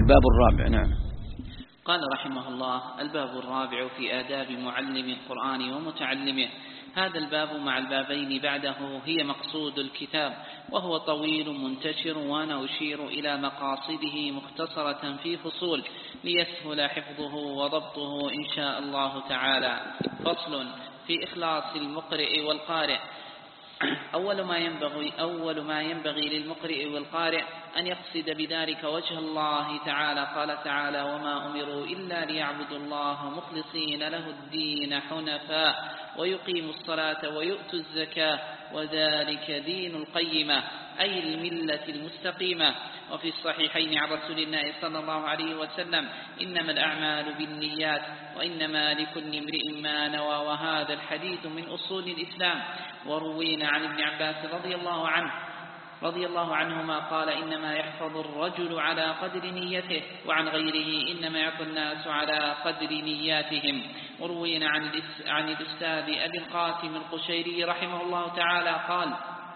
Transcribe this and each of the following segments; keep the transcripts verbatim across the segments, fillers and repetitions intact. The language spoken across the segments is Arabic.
الباب الرابع. نعم. قال رحمه الله: الباب الرابع في آداب معلم القرآن ومتعلمه. هذا الباب مع البابين بعده هي مقصود الكتاب، وهو طويل منتشر، وأنا أشير إلى مقاصده مختصرة في فصول ليسهل حفظه وضبطه إن شاء الله تعالى. فصل في إخلاص المقرئ والقارئ. أول ما ينبغي أول ما ينبغي للمقرئ والقارئ أن يقصد بذلك وجه الله تعالى. قال تعالى: وما أمروا إلا ليعبدوا الله مخلصين له الدين حنفاء ويقيموا الصلاة ويؤتوا الزكاة وذلك دين القيمة، أي الملة المستقيمة. وفي الصحيحين عن رسول الله صلى الله عليه وسلم: إنما الأعمال بالنيات وإنما لكل امرئ ما نوى. وهذا الحديث من أصول الإسلام. وروينا عن ابن عباس رضي الله عنه رضي الله عنهما قال: إنما يحفظ الرجل على قدر نيته، وعن غيره: إنما يعطي الناس على قدر نياتهم. وروينا عن عن الأستاذ أبي القاسم القشيري رحمه الله تعالى قال: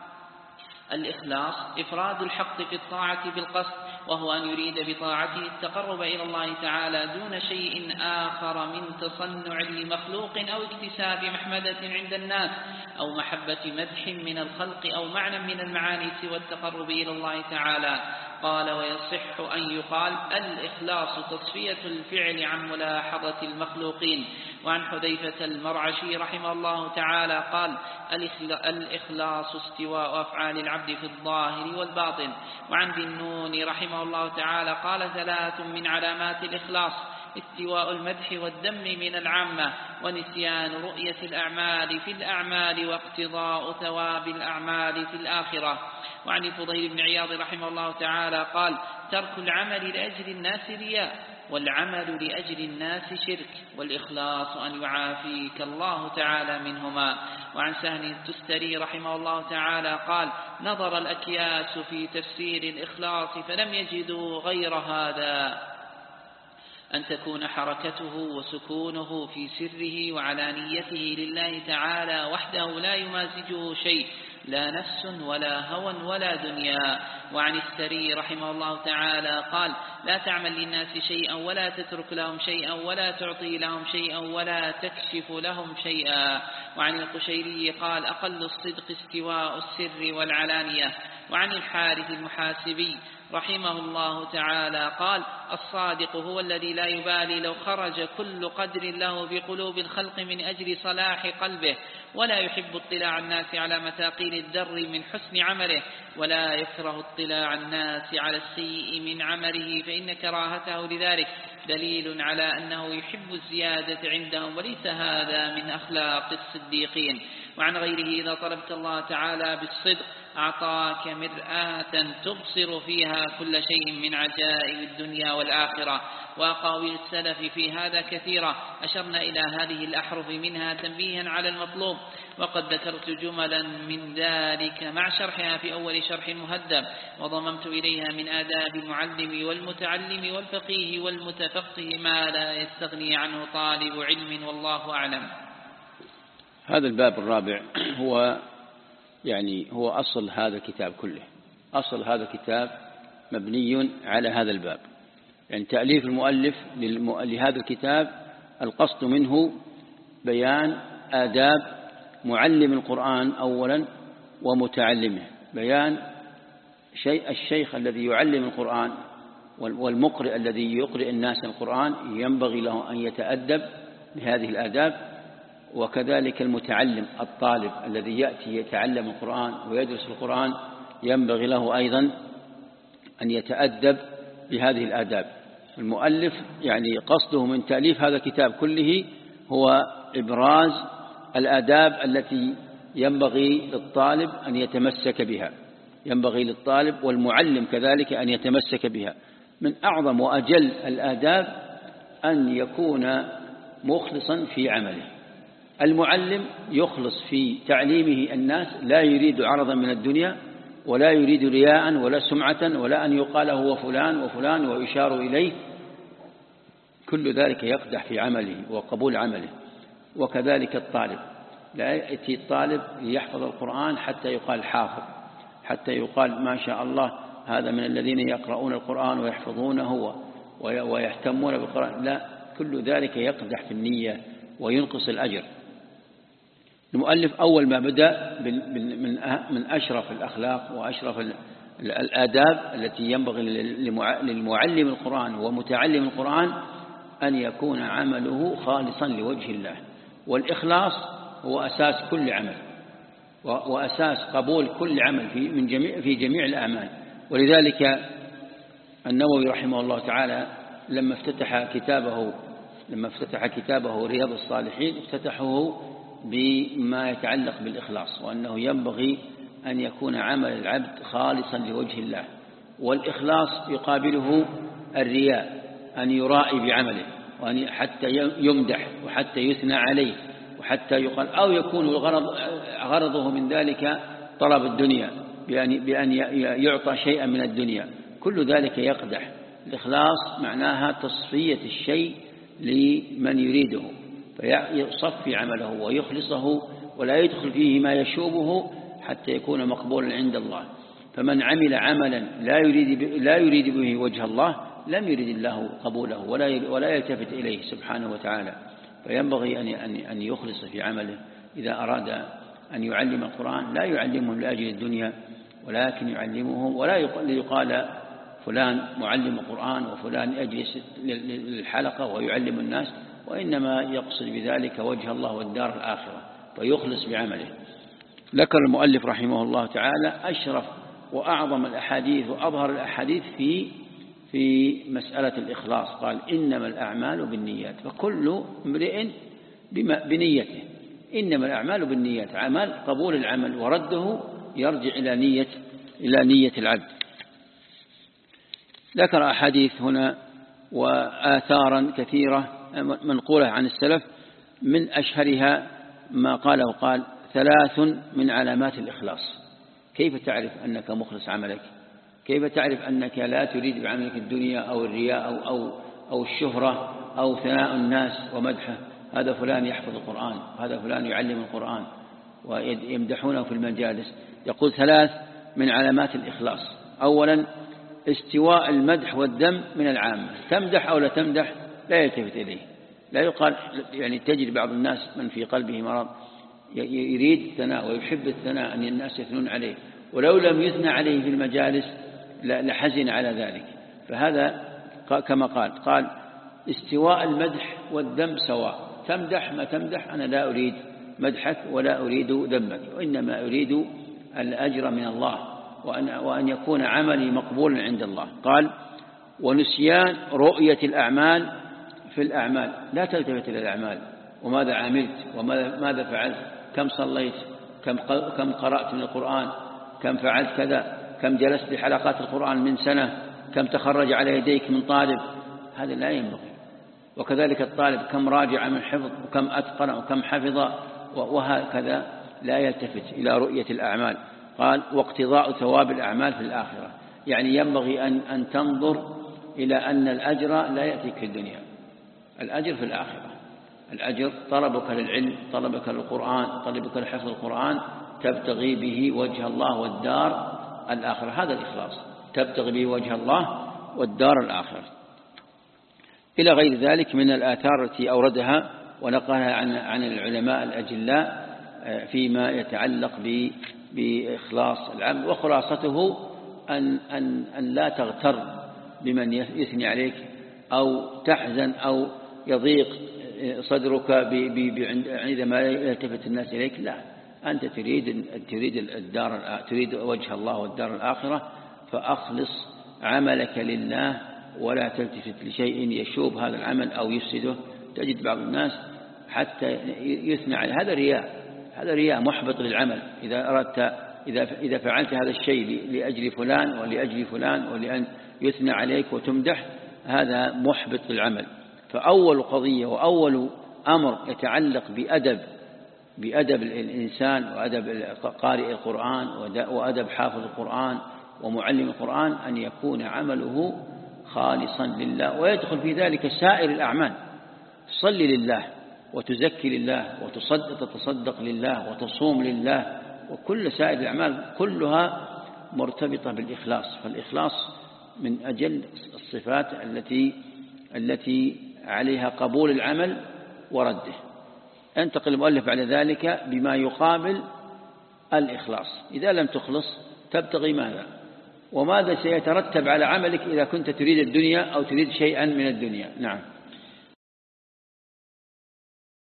الإخلاص إفراد الحق في الطاعة بالقصد، وهو أن يريد بطاعته التقرب إلى الله تعالى دون شيء آخر من تصنع لمخلوق أو اكتساب محمدة عند الناس أو محبة مدح من الخلق أو معنى من المعاني سوى التقرب إلى الله تعالى. قال: ويصح أن يقال الإخلاص تصفية الفعل عن ملاحظة المخلوقين. وعن حذيفة المرعشي رحمه الله تعالى قال: الإخلاص استواء أفعال العبد في الظاهر والباطن. وعن ذي النون رحمه الله تعالى قال: ثلاث من علامات الإخلاص: استواء المدح والذم من العامة، ونسيان رؤية الأعمال في الأعمال، واقتضاء ثواب الأعمال في الآخرة. وعن الفضيل بن عياض رحمه الله تعالى قال: ترك العمل لأجل الناس رياء، والعمل لأجل الناس شرك، والإخلاص أن يعافيك الله تعالى منهما. وعن سهل التستري رحمه الله تعالى قال: نظر الأكياس في تفسير الإخلاص فلم يجدوا غير هذا: أن تكون حركته وسكونه في سره وعلانيته لله تعالى وحده لا يمازجه شيء، لا نفس ولا هوى ولا دنيا. وعن السري رحمه الله تعالى قال: لا تعمل للناس شيئا ولا تترك لهم شيئا ولا تعطي لهم شيئا ولا تكشف لهم شيئا. وعن القشيري قال: أقل الصدق استواء السر والعلانية. وعن الحارث المحاسبي رحمه الله تعالى قال: الصادق هو الذي لا يبالي لو خرج كل قدر له بقلوب الخلق من أجل صلاح قلبه، ولا يحب اطلاع الناس على مثاقيل الدر من حسن عمله، ولا يكره اطلاع الناس على السيء من عمله، فإن كراهته لذلك دليل على أنه يحب الزيادة عندهم، وليس هذا من أخلاق الصديقين. وعن غيره: إذا طلبت الله تعالى بالصدق أعطاك مرآة تبصر فيها كل شيء من عجائب الدنيا والآخرة. وأقاويل السلف في هذا كثيرة، أشرنا إلى هذه الأحرف منها تنبيها على المطلوب، وقد ذكرت جملا من ذلك مع شرحها في أول شرح مهذب، وضممت إليها من آداب المعلم والمتعلم والفقيه والمتفقه ما لا يستغني عنه طالب علم، والله أعلم. هذا الباب الرابع هو يعني هو أصل هذا الكتاب كله. أصل هذا الكتاب مبني على هذا الباب، يعني تأليف المؤلف لهذا الكتاب القصد منه بيان آداب معلم القرآن أولا ومتعلمه، بيان شيء الشيخ الذي يعلم القرآن والمقرئ الذي يقرئ الناس القرآن ينبغي له أن يتأدب بهذه الآداب، وكذلك المتعلم الطالب الذي يأتي يتعلم القرآن ويدرس القرآن ينبغي له أيضا أن يتأدب بهذه الآداب. المؤلف يعني قصده من تأليف هذا الكتاب كله هو إبراز الآداب التي ينبغي للطالب أن يتمسك بها، ينبغي للطالب والمعلم كذلك أن يتمسك بها. من أعظم وأجل الآداب أن يكون مخلصا في عمله. المعلم يخلص في تعليمه الناس، لا يريد عرضا من الدنيا ولا يريد رياء ولا سمعة ولا أن يقال هو فلان وفلان ويشار إليه، كل ذلك يقدح في عمله وقبول عمله. وكذلك الطالب، لا يأتي الطالب ليحفظ القرآن حتى يقال حافظ، حتى يقال ما شاء الله هذا من الذين يقرؤون القرآن ويحفظونه ويهتمون بالقرآن، لا، كل ذلك يقدح في النية وينقص الأجر. المؤلف أول ما بدأ من أشرف الأخلاق وأشرف الآداب التي ينبغي للمعلم القرآن ومتعلم القرآن أن يكون عمله خالصا لوجه الله، والإخلاص هو أساس كل عمل وأساس قبول كل عمل في من جميع في جميع الأعمال. ولذلك النووي رحمه الله تعالى لما افتتح كتابه لما افتتح كتابه رياض الصالحين افتتحه بما يتعلق بالإخلاص، وأنه ينبغي أن يكون عمل العبد خالصا لوجه الله، والإخلاص يقابله الرياء، أن يرائي بعمله وأن حتى يمدح وحتى يثنى عليه وحتى يقال، أو يكون الغرض غرضه من ذلك طلب الدنيا بأن, بأن يعطى شيئا من الدنيا، كل ذلك يقدح. الإخلاص معناها تصفية الشيء لمن يريده فيصفي عمله ويخلصه ولا يدخل فيه ما يشوبه حتى يكون مقبولا عند الله. فمن عمل عملا لا يريد لا يريد به وجه الله لم يريد الله قبوله ولا ولا يلتفت إليه سبحانه وتعالى. فينبغي أن أن يخلص في عمله. إذا أراد أن يعلم القرآن لا يعلمهم لأجل الدنيا، ولكن يعلمهم ولا يقال فلان معلم القرآن وفلان يجلس للحلقة ويعلم الناس، وإنما يقصد بذلك وجه الله والدار الآخرة فيخلص بعمله. ذكر المؤلف رحمه الله تعالى أشرف وأعظم الأحاديث وأظهر الأحاديث في في مسألة الإخلاص. قال إنما الأعمال بالنيات، فكل امرئ بنيته. إنما الأعمال بالنيات، عمل قبول العمل ورده يرجع إلى نية إلى نية العبد. ذكر أحاديث هنا وآثارا كثيرة منقولة عن السلف، من أشهرها ما قاله قال ثلاث من علامات الإخلاص. كيف تعرف أنك مخلص عملك؟ كيف تعرف أنك لا تريد بعملك الدنيا أو الرياء أو, أو, أو الشهرة أو ثناء الناس ومدحه؟ هذا فلان يحفظ القرآن، هذا فلان يعلم القرآن، ويمدحونه في المجالس. يقول ثلاث من علامات الإخلاص. أولا استواء المدح والذم من العامة، تمدح أو لا تمدح لا يلتفت إليه، لا يقال. يعني تجد بعض الناس من في قلبه مرض يريد الثناء ويحب الثناء أن الناس يثنون عليه، ولو لم يثنى عليه في المجالس لحزن على ذلك. فهذا كما قال قال استواء المدح والذم سواء، تمدح ما تمدح أنا لا أريد مدحك ولا أريد ذمك، وإنما أريد الأجر من الله وأن, وأن يكون عملي مقبولا عند الله. قال ونسيان رؤية الأعمال في الأعمال، لا تلتفت إلى الأعمال وماذا عملت وماذا فعلت، كم صليت، كم كم قرأت من القرآن، كم فعلت كذا، كم جلست لحلقات القرآن من سنة، كم تخرج على يديك من طالب، هذا لا ينبغي. وكذلك الطالب كم راجع من حفظ وكم أتقن وكم حفظ، وهكذا لا يلتفت إلى رؤية الأعمال. قال واقتضاء ثواب الأعمال في الآخرة، يعني ينبغي أن, أن تنظر إلى أن الأجر لا يأتيك في الدنيا، الأجر في الآخرة. الأجر طلبك للعلم، طلبك للقرآن، طلبك لحفظ القرآن، تبتغي به وجه الله والدار الآخرة، هذا الإخلاص، تبتغي به وجه الله والدار الآخرة. إلى غير ذلك من الآثار التي أوردها ونقلها عن عن العلماء الأجلاء فيما يتعلق بإخلاص العمل. وخلاصته أن, أن, أن لا تغتر بمن يثني عليك أو تحزن أو يضيق صدرك عندما يلتفت الناس إليك، لا، أنت تريد تريد الدار، تريد وجه الله والدار الآخرة، فأخلص عملك لله ولا تلتفت لشيء يشوب هذا العمل أو يفسده. تجد بعض الناس حتى يثنى عليه، هذا رياء، هذا رياء محبط للعمل. إذا أردت إذا إذا فعلت هذا الشيء لأجل فلان ولأجل فلان ولأن يثنى عليك وتمدح، هذا محبط للعمل. فأول قضية وأول أمر يتعلق بأدب بأدب الإنسان وأدب قارئ القرآن وأدب حافظ القرآن ومعلم القرآن أن يكون عمله خالصا لله، ويدخل في ذلك سائر الأعمال. تصلي لله وتزكي لله وتتصدق لله وتصوم لله، وكل سائر الأعمال كلها مرتبطة بالإخلاص. فالإخلاص من أجل الصفات التي التي عليها قبول العمل ورده. انتقل المؤلف بعد ذلك بما يقابل الإخلاص. إذا لم تخلص تبتغي ماذا؟ وماذا سيترتب على عملك إذا كنت تريد الدنيا أو تريد شيئا من الدنيا؟ نعم.